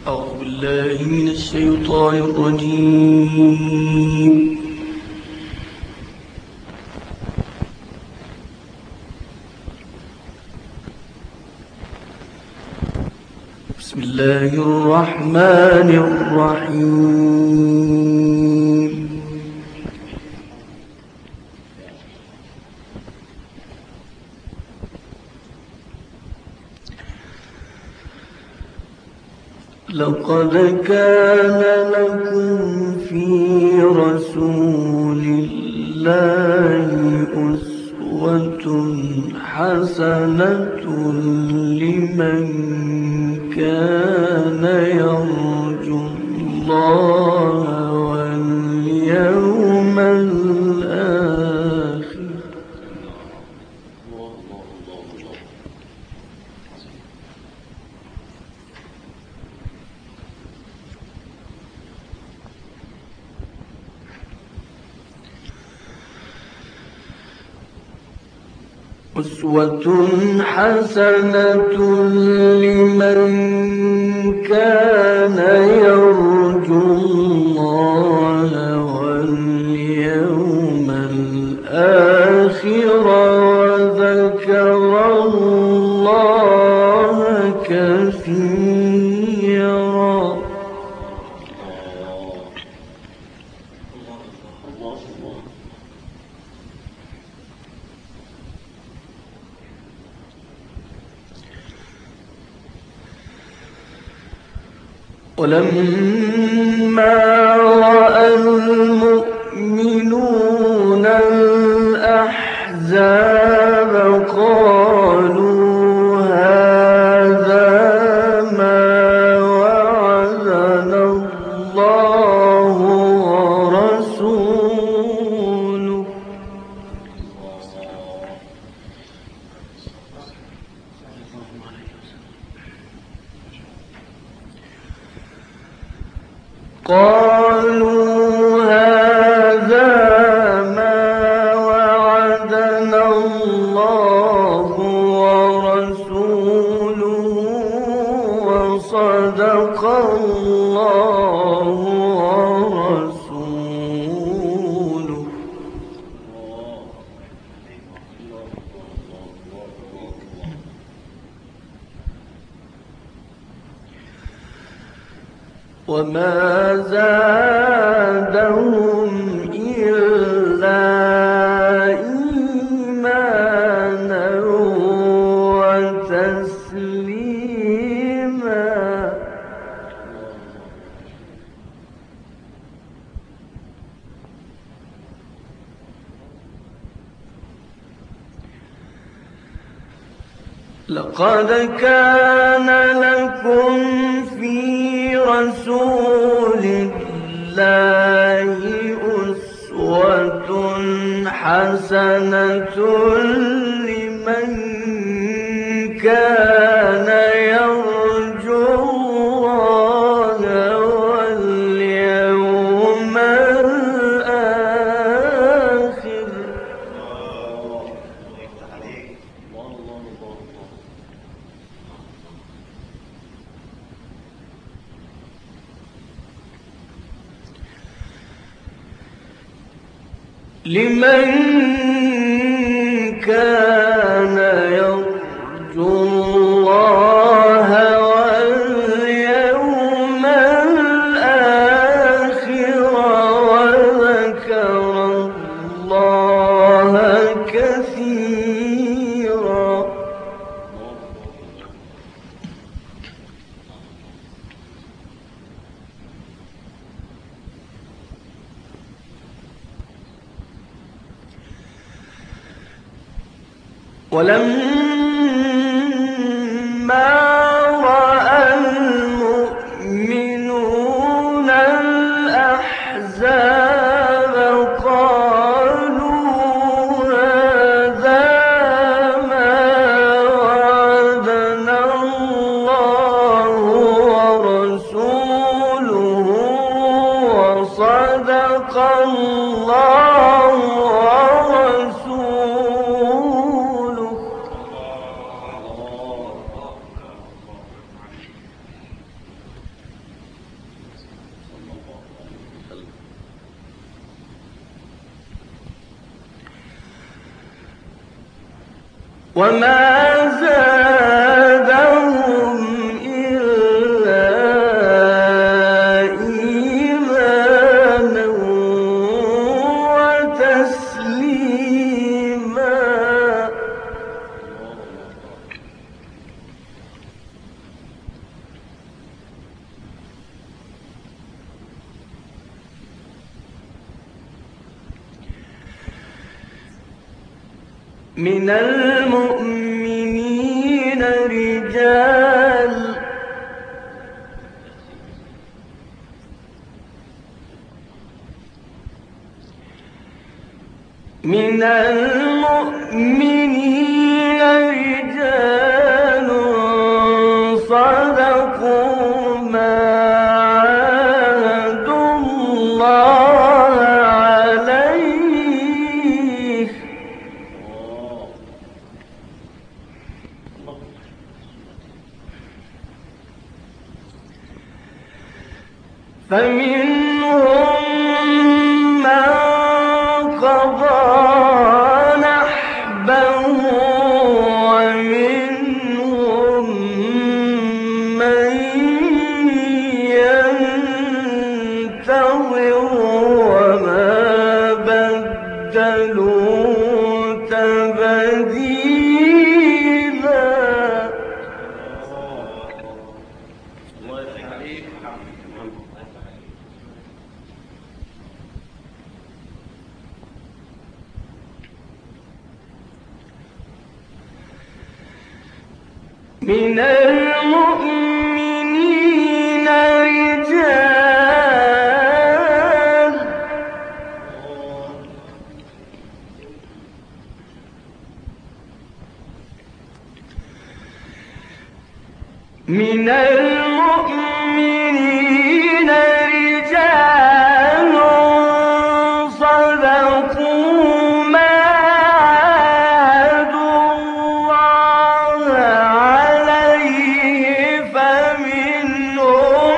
أعوذ بالله من الشيطان الرجيم. بسم الله الرحمن الرحيم. لقد كان لكم في رسول الله أسوة حسنة لمن كان يرجو الله واليوم الآخر. أسوة حسنة لمن كان يرجو الله واليوم الآخر وذكر الله كثيرا. ولما رأى المؤمنون الأحزاب قالوا هذا ما وعدنا الله ورسوله. قالوا هذا ما وعدنا الله ورسوله وصدق الله ورسوله. وما زادهم إلا إيمانا وتسليما. لقد كان لكم في رسول الله أسوة حسنة لمن كان يرجو الله واليوم الآخر. لمن كان يرجو الله واليوم الآخر وذكر الله كثيرا. ولما رأى المؤمنون الأحزاب قالوا هذا ما وعدنا الله ورسوله وصدق الله ورسوله. وما زادهم إلا إيمانا وتسليما. من المؤمنين رجال صدقوا ما عاهدوا الله عليه فمنهم من قضى نحبه ومنهم من ينتظر وما بدلوا تبديلا. من المؤمنين رجال من المؤمنين رجال صدقوا ما عاهدوا الله عليه فمنهم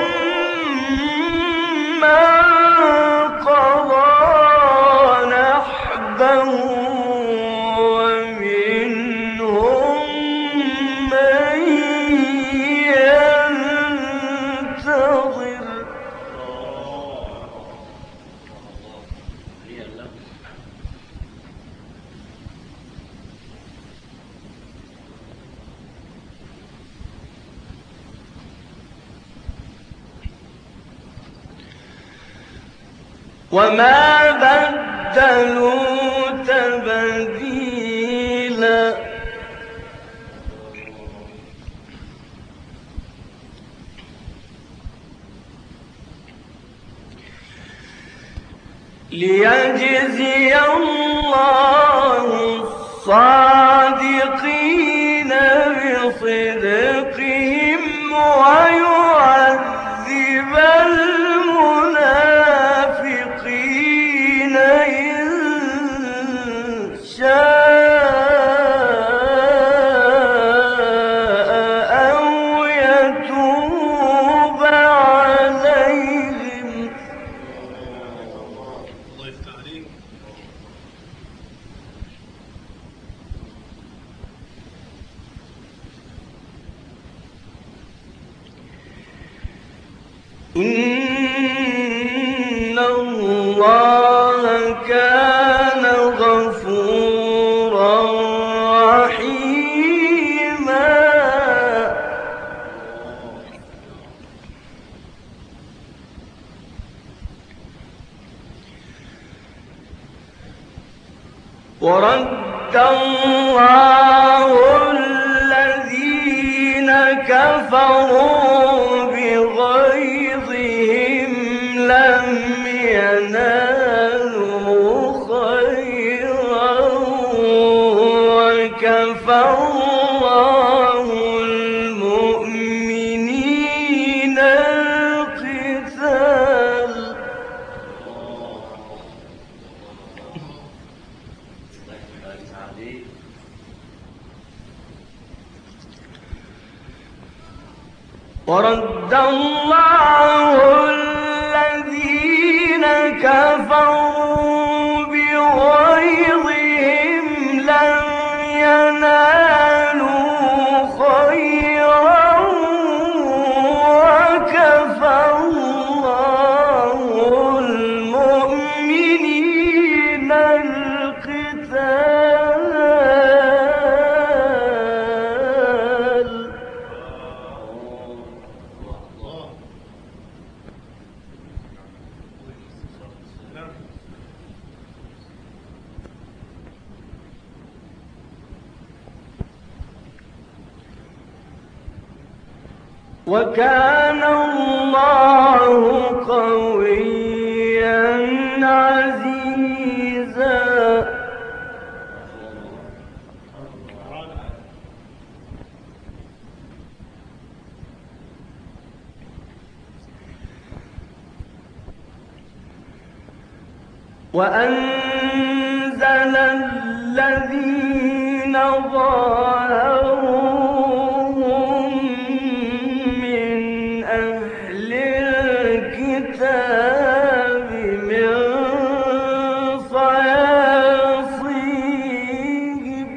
من قضى نحبه ومنهم من ينتظر وما بدلوا تبديلا. ليجزي الله الصادقين بصدقهم ويعذب المنافقين إن شاء أو يتوب عليهم. إن الله كان غفورا رحيما. ورد الله الذين كفروا بغيظهم لم ينالوا خيرا وكفى الله المؤمنين القتال. ورد الله الذين كفروا بغيظهم لم ينالوا وكان الله قويا عزيزا. وأنزل الذين ظاهروهم من أهل الكتاب من صياصيهم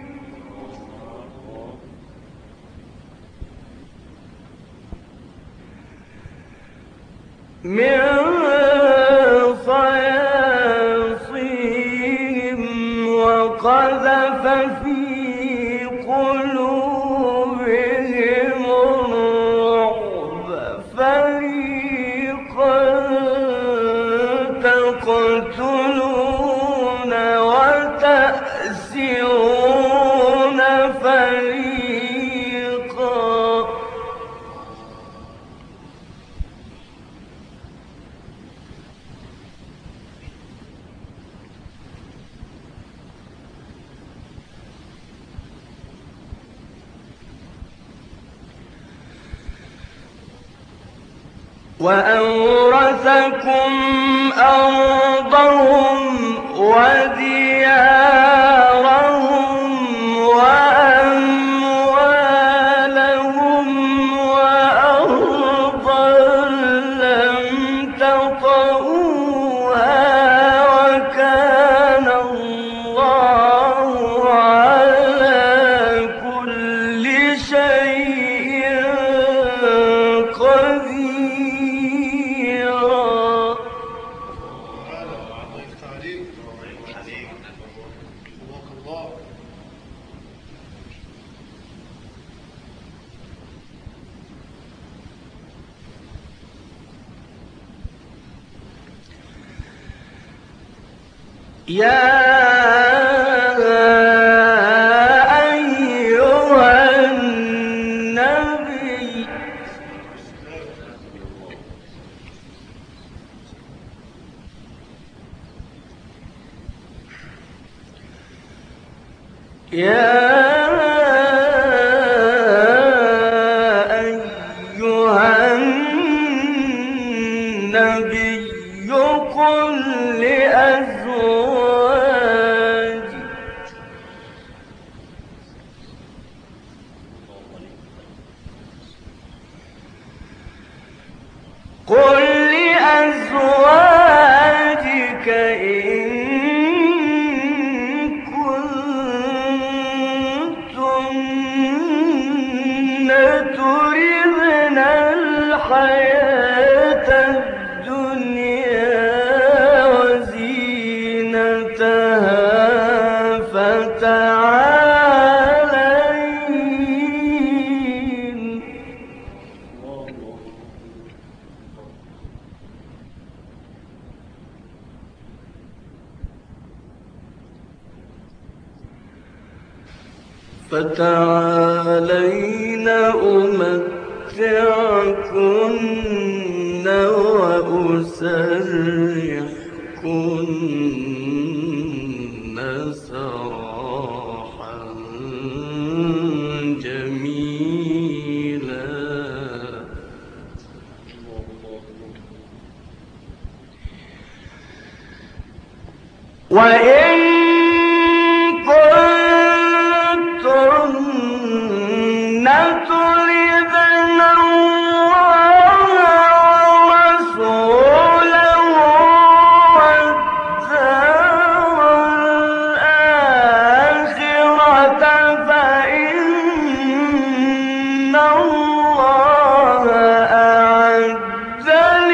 وقذف في قلوبهم الرعب فريقا تقتلون وتأسرون فريقا. وأورثكم أرضهم وديارهم وأموالهم وأرضا لم تطئوها وكان الله على كل شيء يا أيها النبي قل لأزواجك إن كنتن تردن الحياة الدنيا وزينتها فتعالين أمتعكن وأسرحكن سراحا جميلا. وإن كنتن تردن الله ورسوله والدار الآخرة فإن الله أعد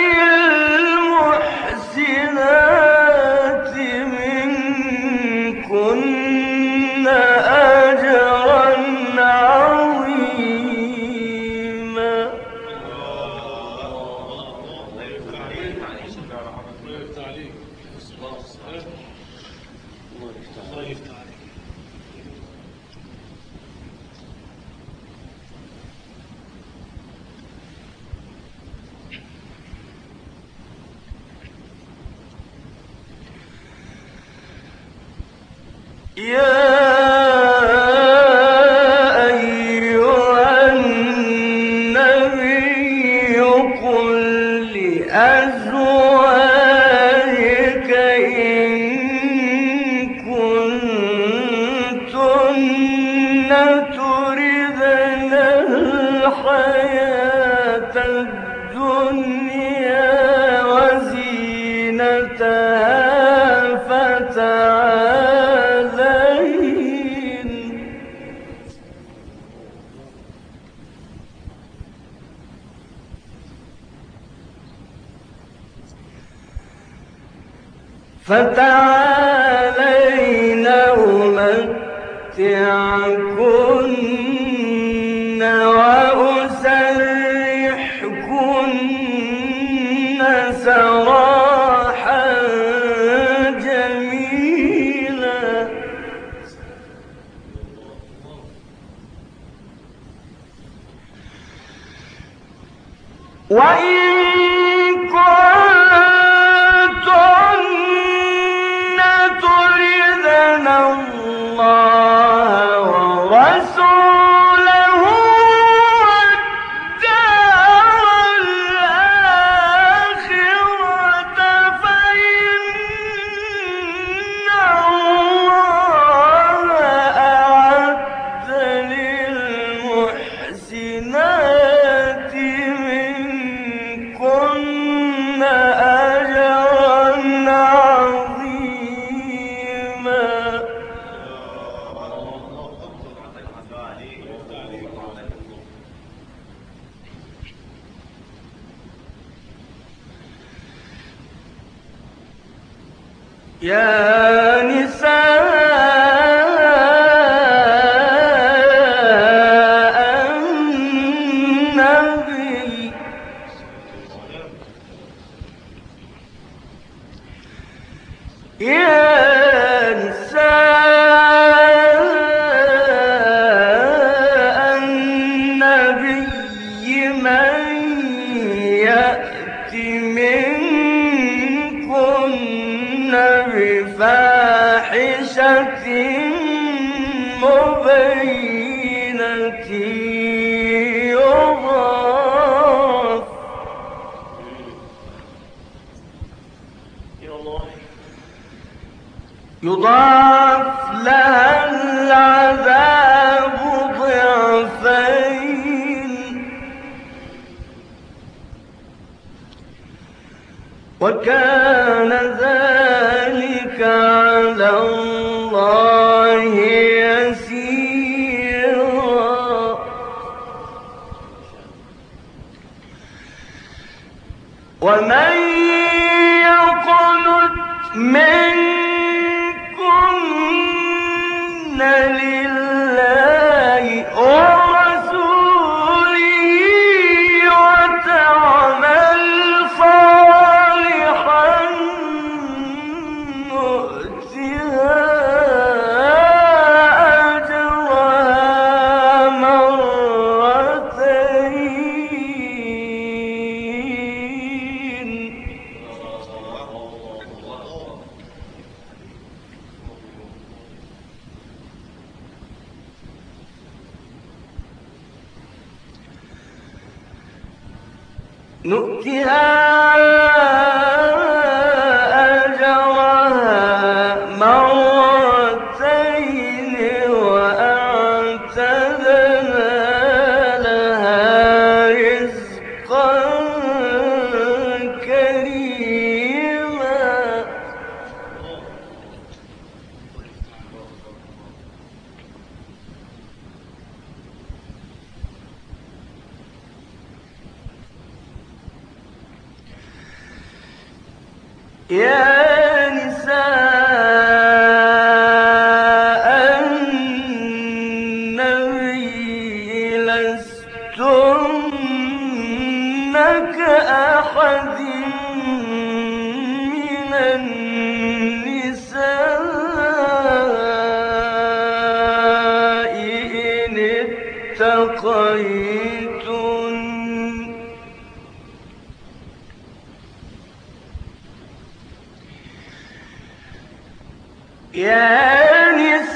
للمحسنات منكن أجرا عظيما. يا أيها النبي قل لأزواجك إن كنتن تردن الحياة الدنيا وزينتها فتعالين أمتعكن وأسرحكن سراحا جميلا وإن تردن الله ورسوله والدار الآخرة فإن الله أعد للمحسنات منكن أجرا عظيما. يا نساء النبي يا نساء النبي من يأت منكن بفاحشة مبينة يضاعف لها العذاب ضعفين وكان ذلك على الله يسيرا. ومن يقنت منكن لله ورسوله وتعمل صالحا نؤتها أجرها مرتين نؤتها أجرها مرتين وأعتدنا لها رزقا كريما. يا نساء النبي لستن كأحد من النساء إن اتقيتن يا نساء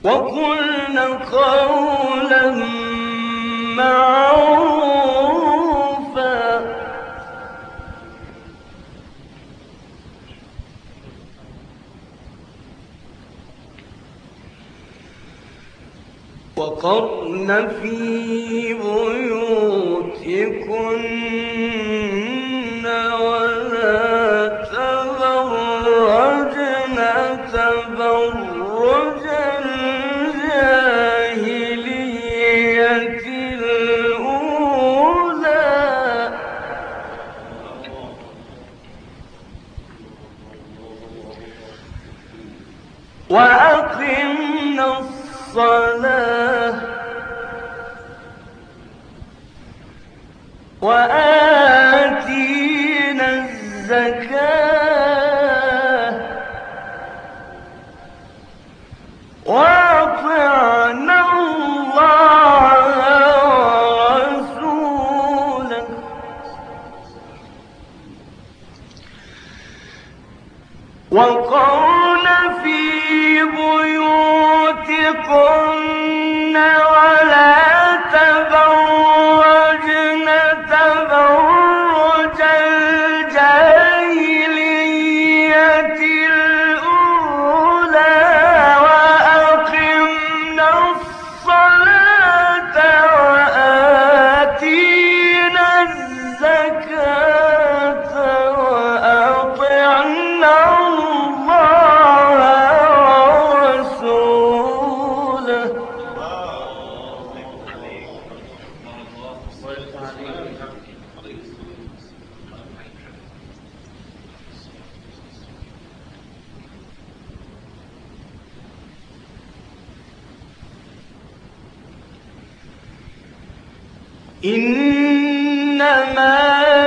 وقلن قولا معروفا وقرن في بيوتكن ولا تبرجن تبرج الجاهلية الأولى وأقمنا الصلاة وآتينا الزكاة وأطعنا الله ورسوله وقرن في بيوتكن ولا تبرجن تبرج الجاهلية الأولى وأقمنا الصلاة وآتينا الزكاة وأطعنا الله ورسوله إنما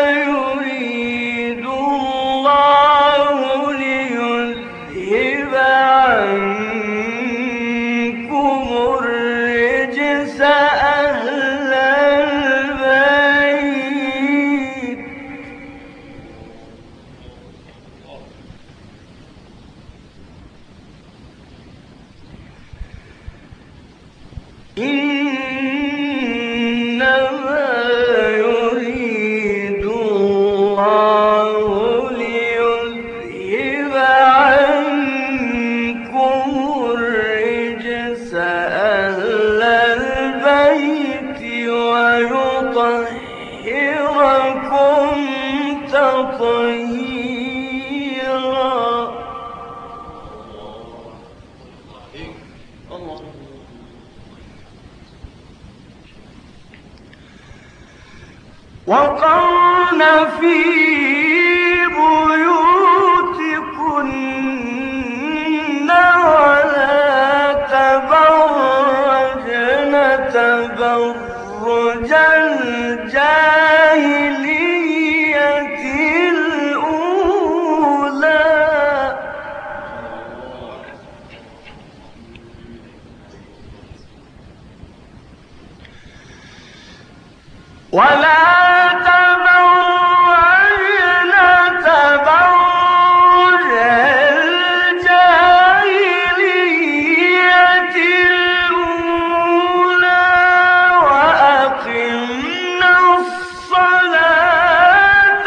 يريد الله ليذهب عنكم الرجس أهل البيت إنما يريد الله ليذهب عنكم الرجس أهل البيت ويطهركم تطهيرا وقرن في بيوتكن ولا تبرجن تبرج الجاهلية الأولى ولا تبرجن تبرج الجاهلية الأولى وأقمنا الصلاة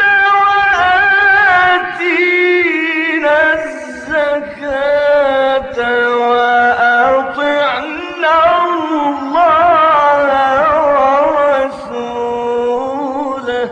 وآتينا الزكاة وأطعنا الله ورسوله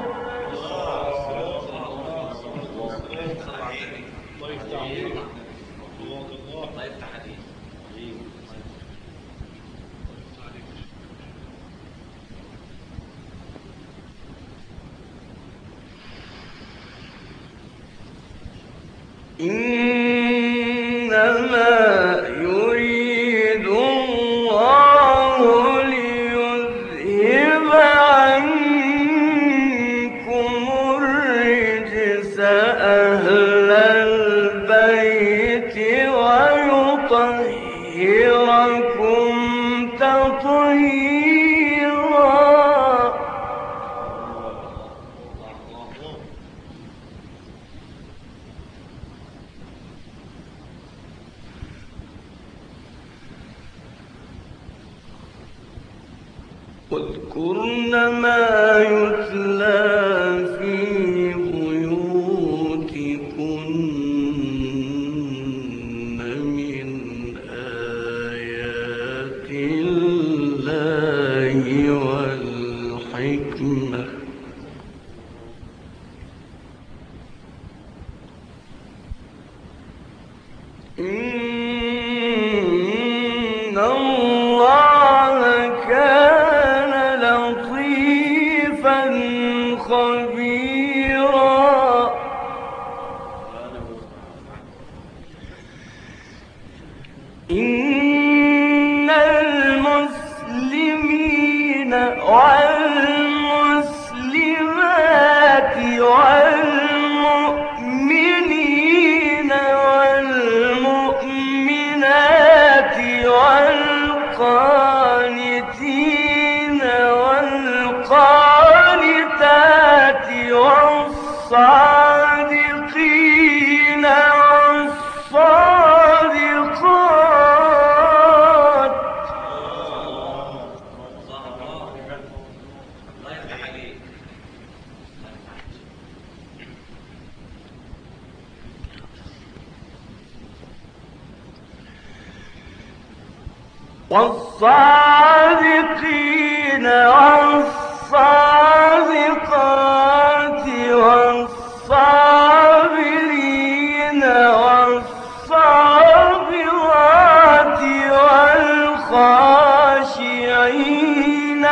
إنما يريد الله ليذهب عنكم الرجس أهل البيت ويطهركم تطهيرا واذكرن ما يتلى في بيوتكن من آيات الله والحكمة إن الله كان لطيفا خبيرا إن المسلمين والمسلمات والمؤمنين والمؤمنات والقانتين والقانتات والصادقين والصادقات والصادقين والصادقات والصابرين والصابرات والخاشعين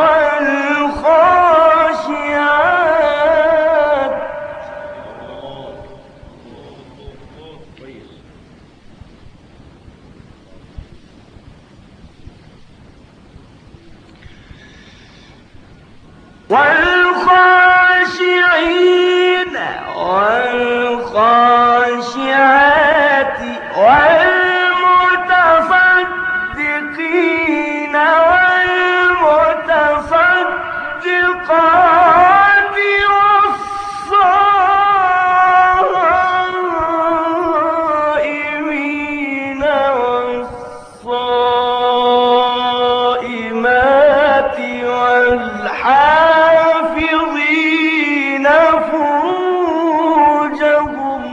والخاشعات والخاشعين والخاشعات والمتصدقين والمتصدقات والصائمين والصائمات والحافظين فروجهم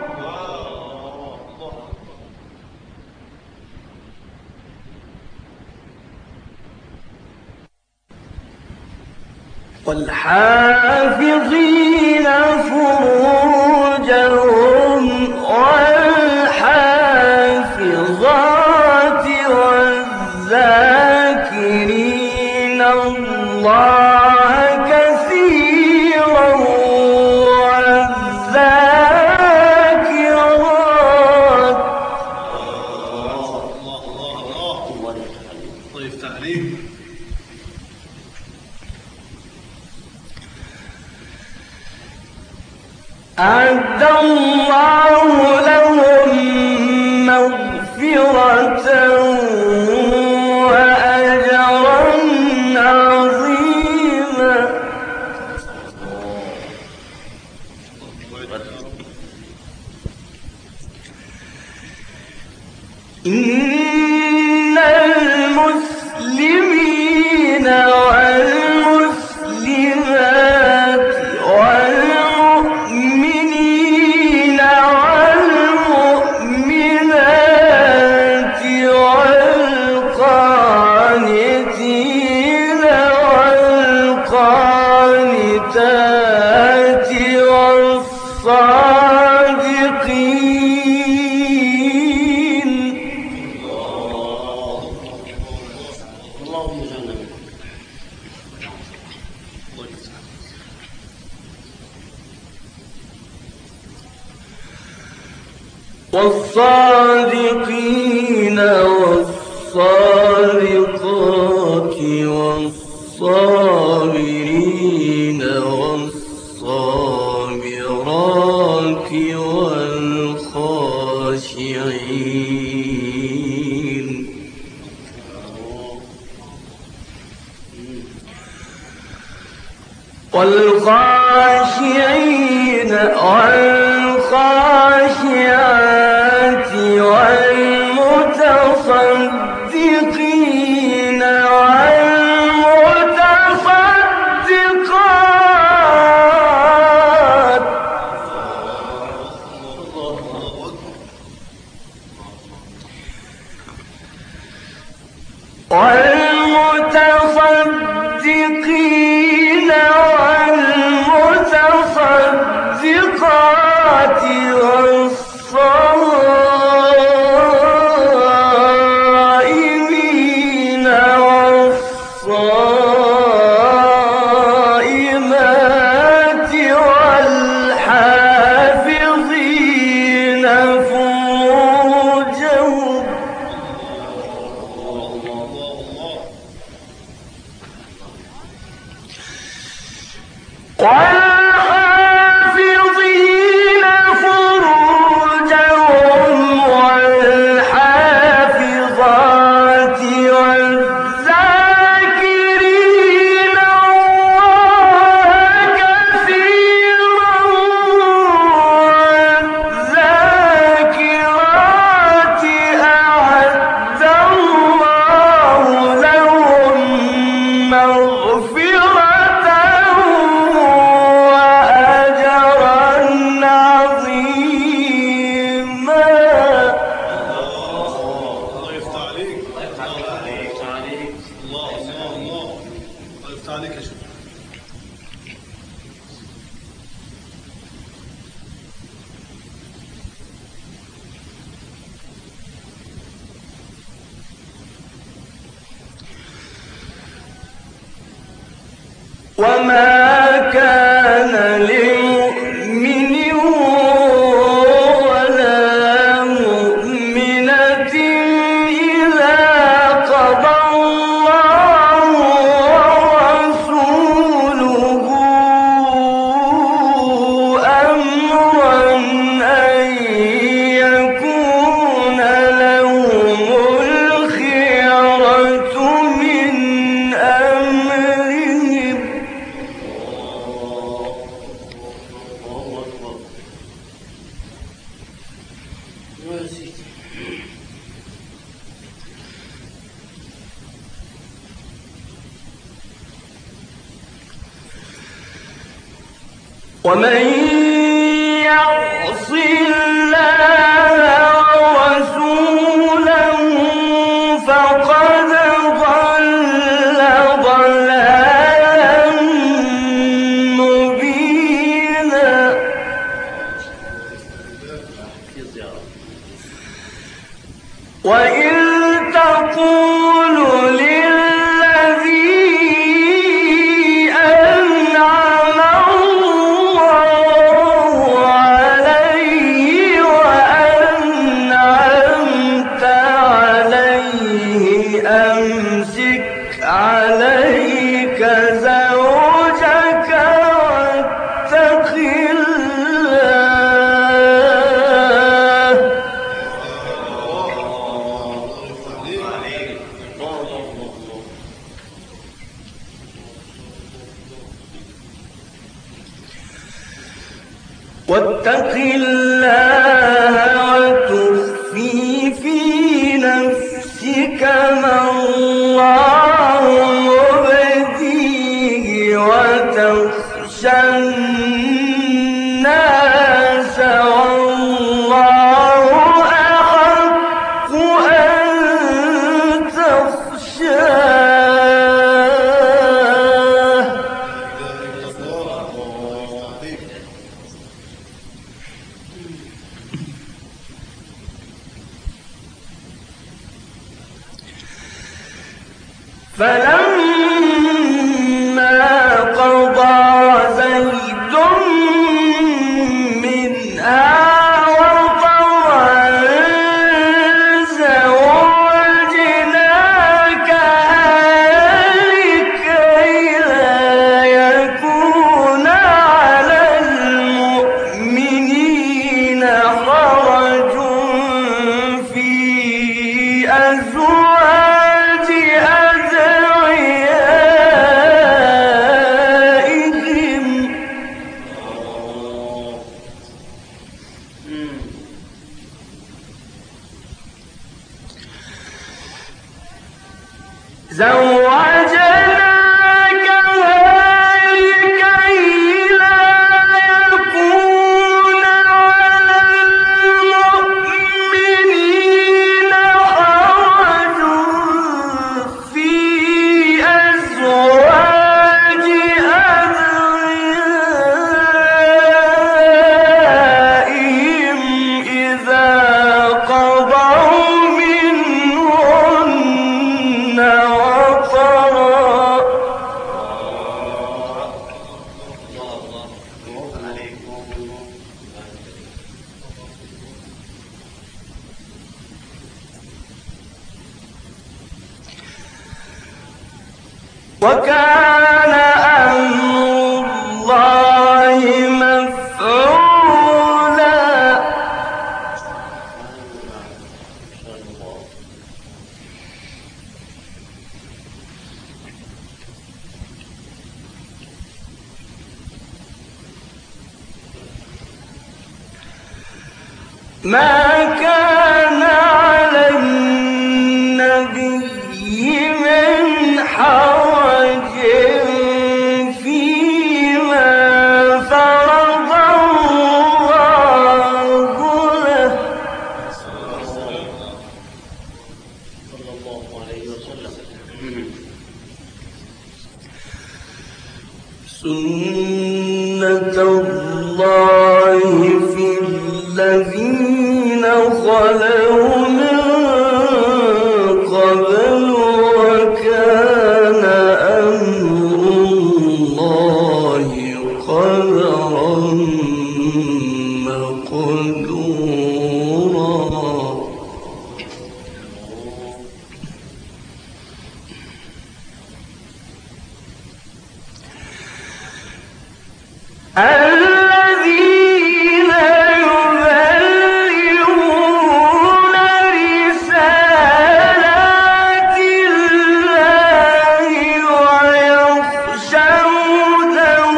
والحافظين فروجهم والحافظات والذاكرين الله كثيرا والذاكرات طيب تعليم أعد الله لهم مغفرة وأجرا عظيما إن المسلمين والمسلمات والمؤمنين والمؤمنات والقانتين والقانتات والصادقين اللهم جنب والصادقين والصادقات والصابرين والصابرات والخاشعين والخاشعين والخاشعات والمتصدقين والمتصدقات الصائمات والحافظين فروجهم والحافظات والذاكرين الله كثيرا والذاكرات أعد الله لهم مغفرة وأجرا عظيما. الله يفتح عليك. الله يفتح عليك يا شيخ. وما كان لمؤمن ولا مؤمنة إذا قضى الله ورسوله أمرا أن يكون لهم الخيرة من أمرهم. ومن يعص الله ورسوله فقد ضل ضلالا مبينا. وإذ تقول للذي أنعم الله عليه وأنعمت عليه أمسك عليك زوجك واتق الله. واتق الله وتخفي في نفسك ما الله مبديه وتخشى الناس والله أحق أن تخشاه. وكان أمر الله مفعولا ما كان على النبي من حرج فيما فرض الله له صلى الله عليه وسلم. سنة الله في الذين خلوا من قبل وكان أمر الله قدرا مقدورا الذين يبلغون رسالات الله ويخشونه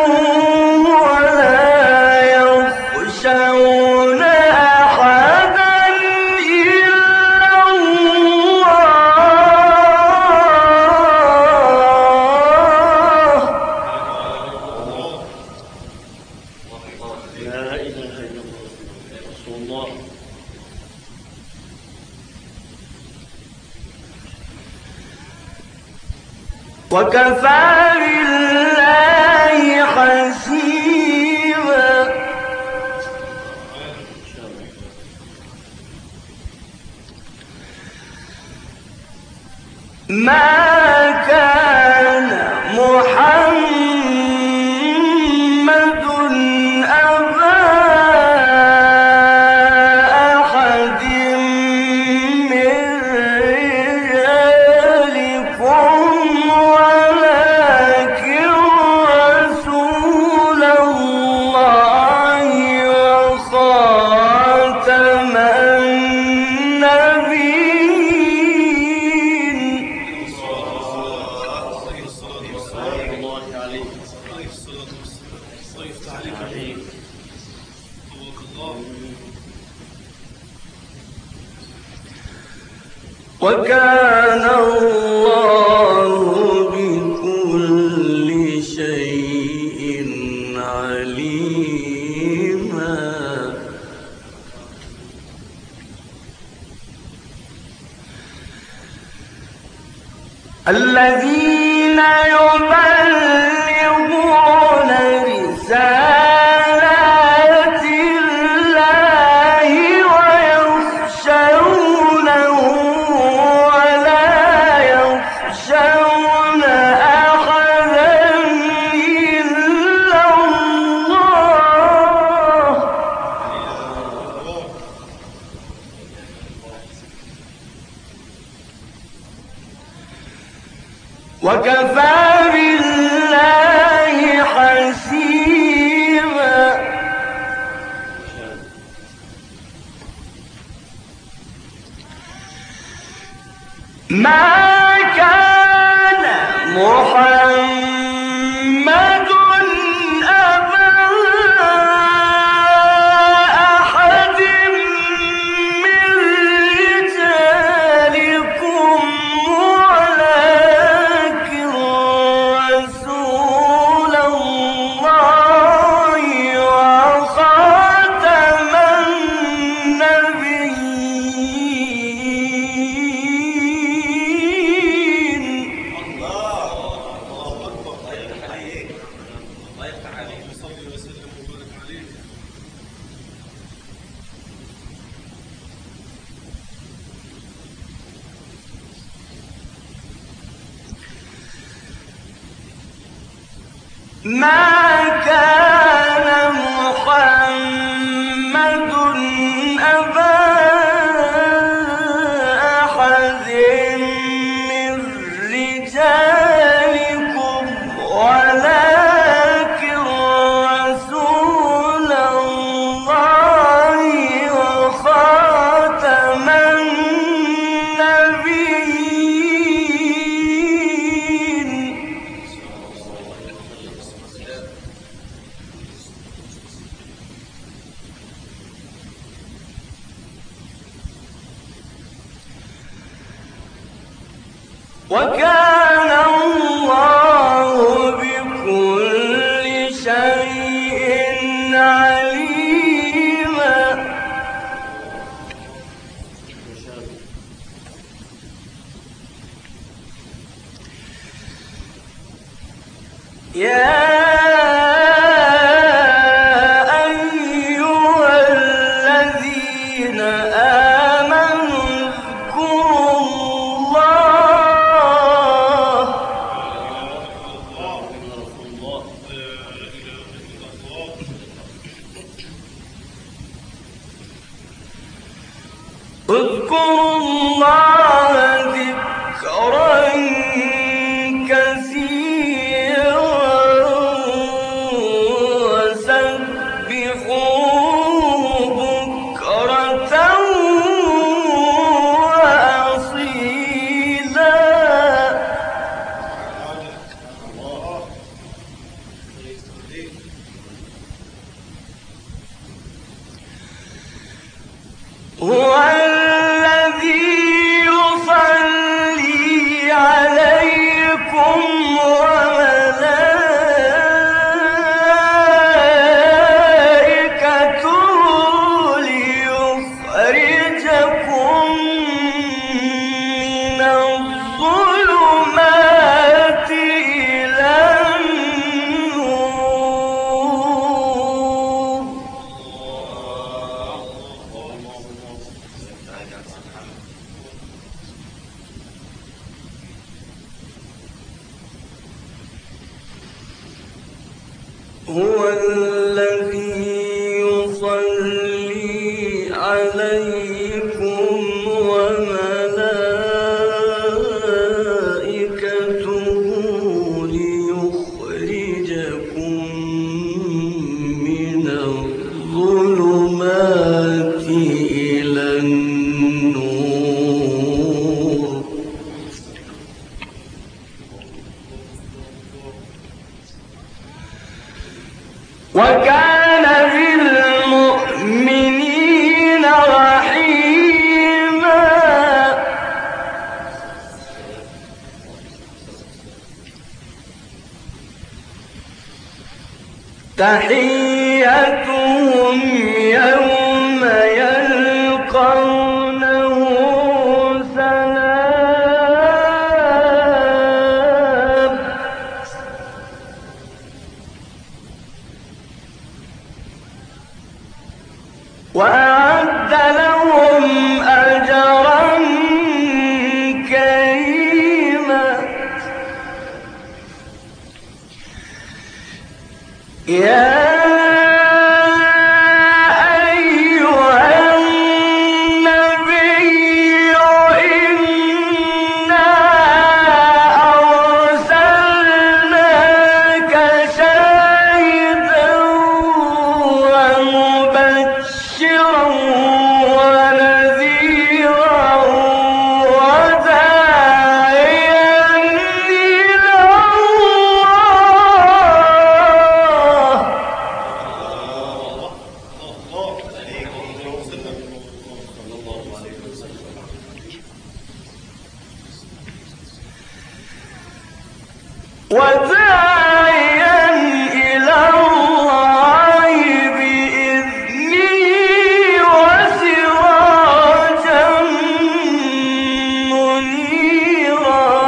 ولا يخشون أحدا إلا الله. لا إله إلا الله رسول الله. وكفى بالله حسيبا ما كان محمد أبا أحد من رجالكم ولكن رسول الله وخاتم النبيين صلى الله عليه عليه. وكان الله بكل شيء عليما الذين يبلغون رسالات الله ويخشونه ولا يخشون أحدا إلا الله وكفى بالله حسيبا ما كان محمد أبا أحد من رجالكم ولكن رسول الله وخاتم النبيين ما كان محمد أبا أحد من رجالكم وكان الله بكل شيء عليما. يا اذكروا الله ذكرا كثيرا وسبحوه بكرة وأصيلا. هو الذي يصلي عليكم وملائكته ليخرجكم من الظلمات إلى النور. هو الذي يصلي عليكم وملائكته ليخرجكم من الظلمات إلى النور. وكان بالمؤمنين رحيما. تحيتهم يوم يلقونه سلام. وأعد لهم أجرا كريما. يا وداعيا إلى الله بإذنه وسراجا منيرا.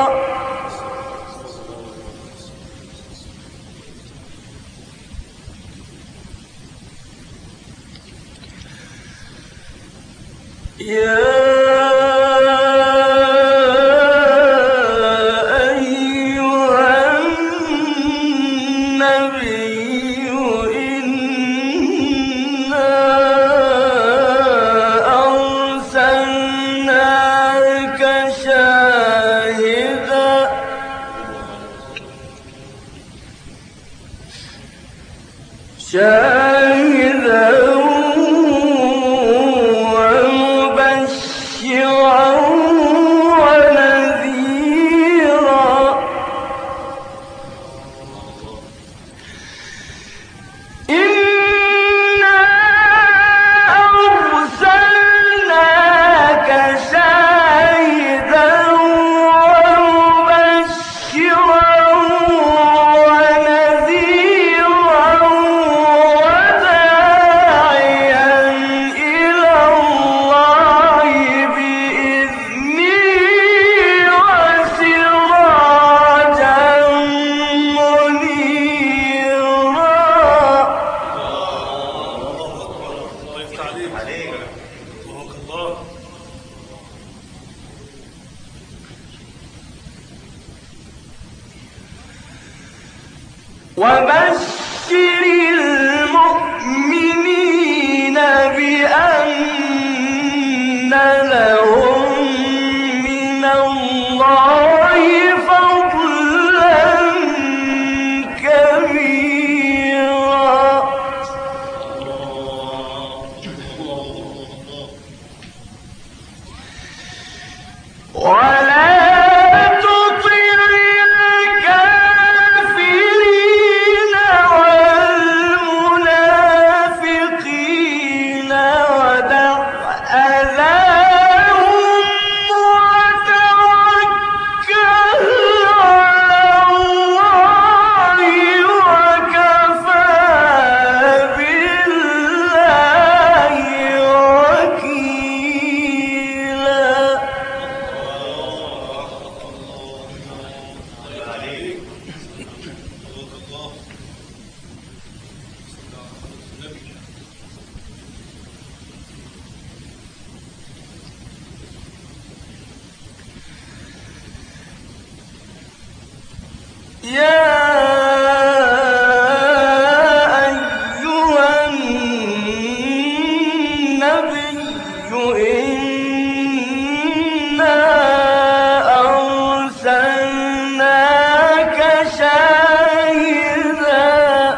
شاهدا ومبشرا ونذيرا. إنا أرسلناك شاهدا ومبشرا وبشر المؤمنين بأن لهم من الله فضلا كبيرا ولا تطع الكافرين والمنافقين ودع أذاهم وتوكل على الله وكفى بالله وكيلا يا أيها النبي إنا أرسلناك شاهدا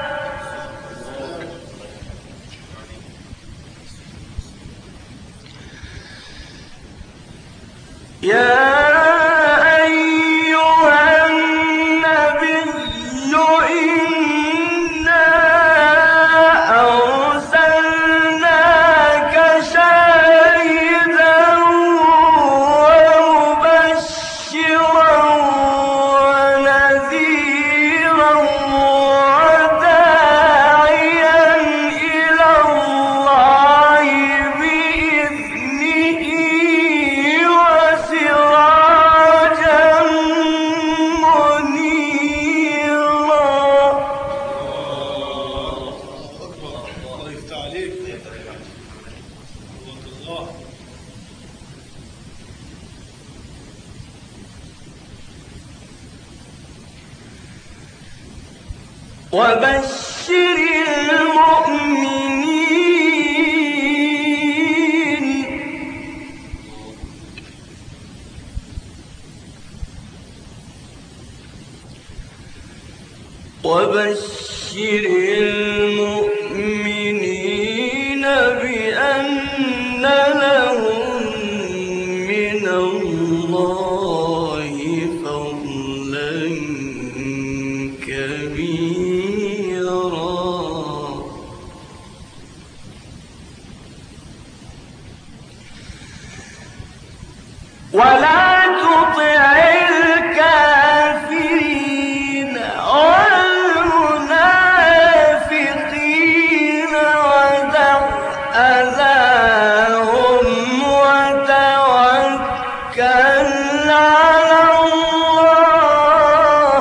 يا أيها النبي إنا أرسلناك شاهدا ومبشرا ونذيرا وداعيا إلى الله بإذنه وسراجا منيرا الله يفتح عليك. الله. وبشر المؤمنين وبشر المؤمنين بأن لهم من الله فضلا كبيرا ولا تطع الكافرين والمنافقين ودع أذاهم وتوكل على الله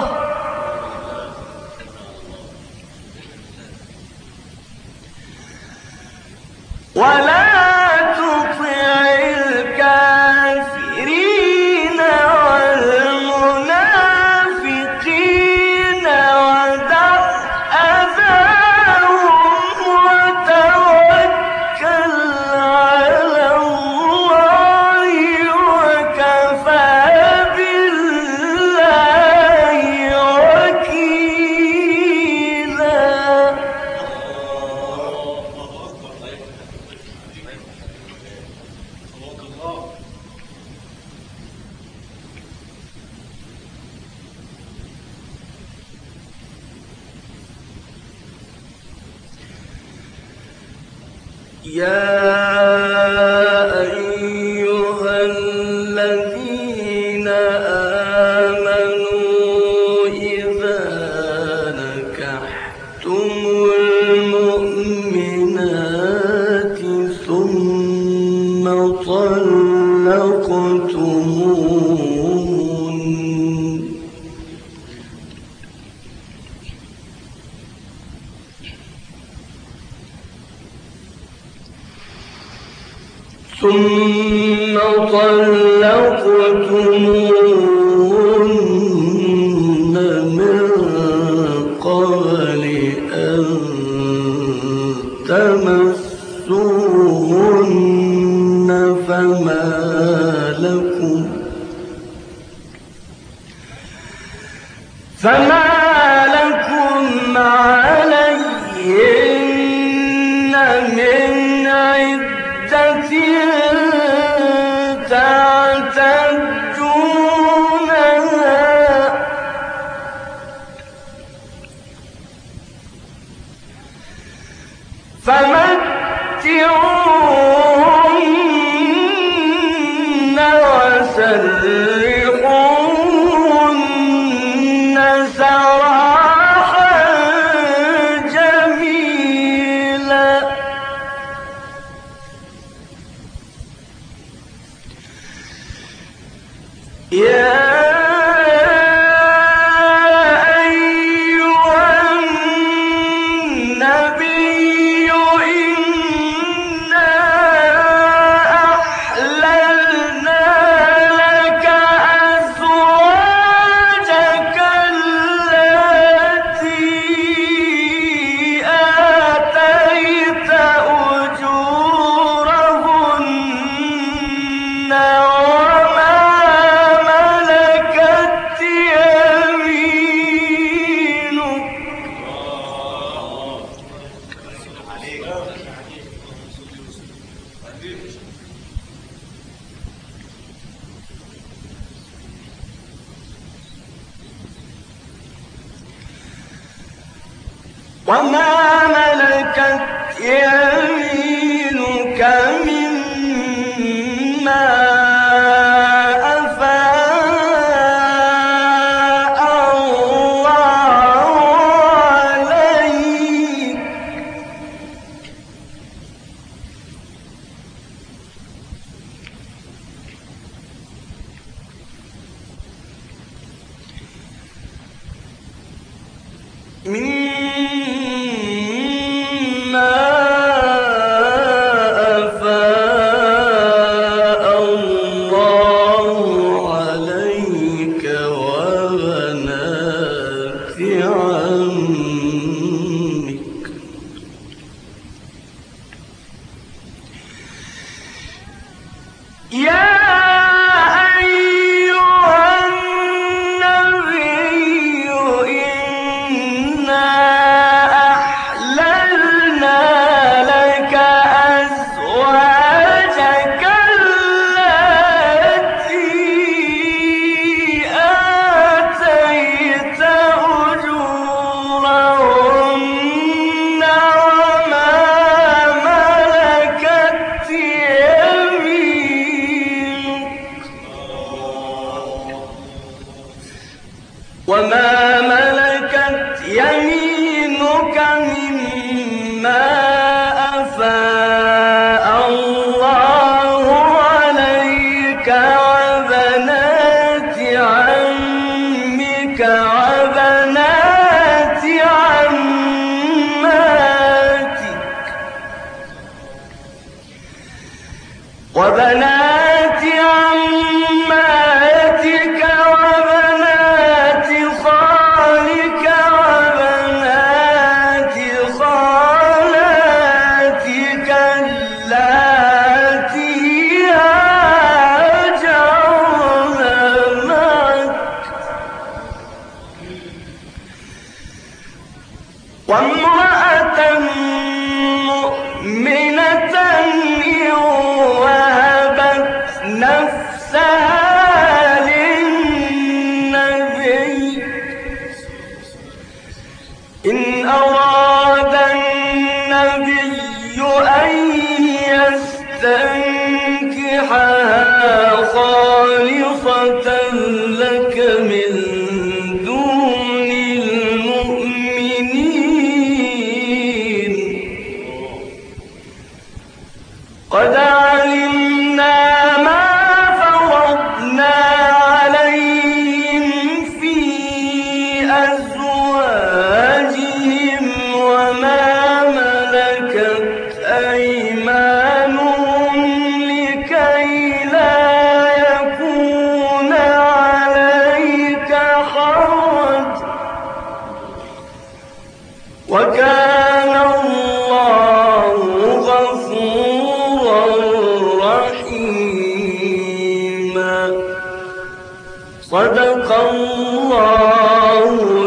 ولا تطع الكافرين والمنافقين ودع أذاهم وتوكل على الله وكفى بالله وكيلا يا أيها الذين آمنوا إذا نكحتم المؤمنات ثم طلقتموهن ثم طلقتموهن من قبل أن تمسوهن فما لكم عليهن من عدة تعتدونها فمتعوهن وسرحوهن سراحا جميلا يا وما ملكت يمينك مما أفاء الله عليك وما ملكت يمينك مما أفاء الله عليك وبنات عمك وبنات عماتك وبنات عماتك وبنات خالك وبنات خالاتك اللاتي هاجرن معك وامرأة مؤمنة إن وهبت نفسها للنبي إن أراد النبي أن يستنكحها خالصة لك من دون المؤمنين قد علمنا ما فرضنا عليهم في أزواجهم وما ملكت أيمانهم لكي لا يكون صدق الله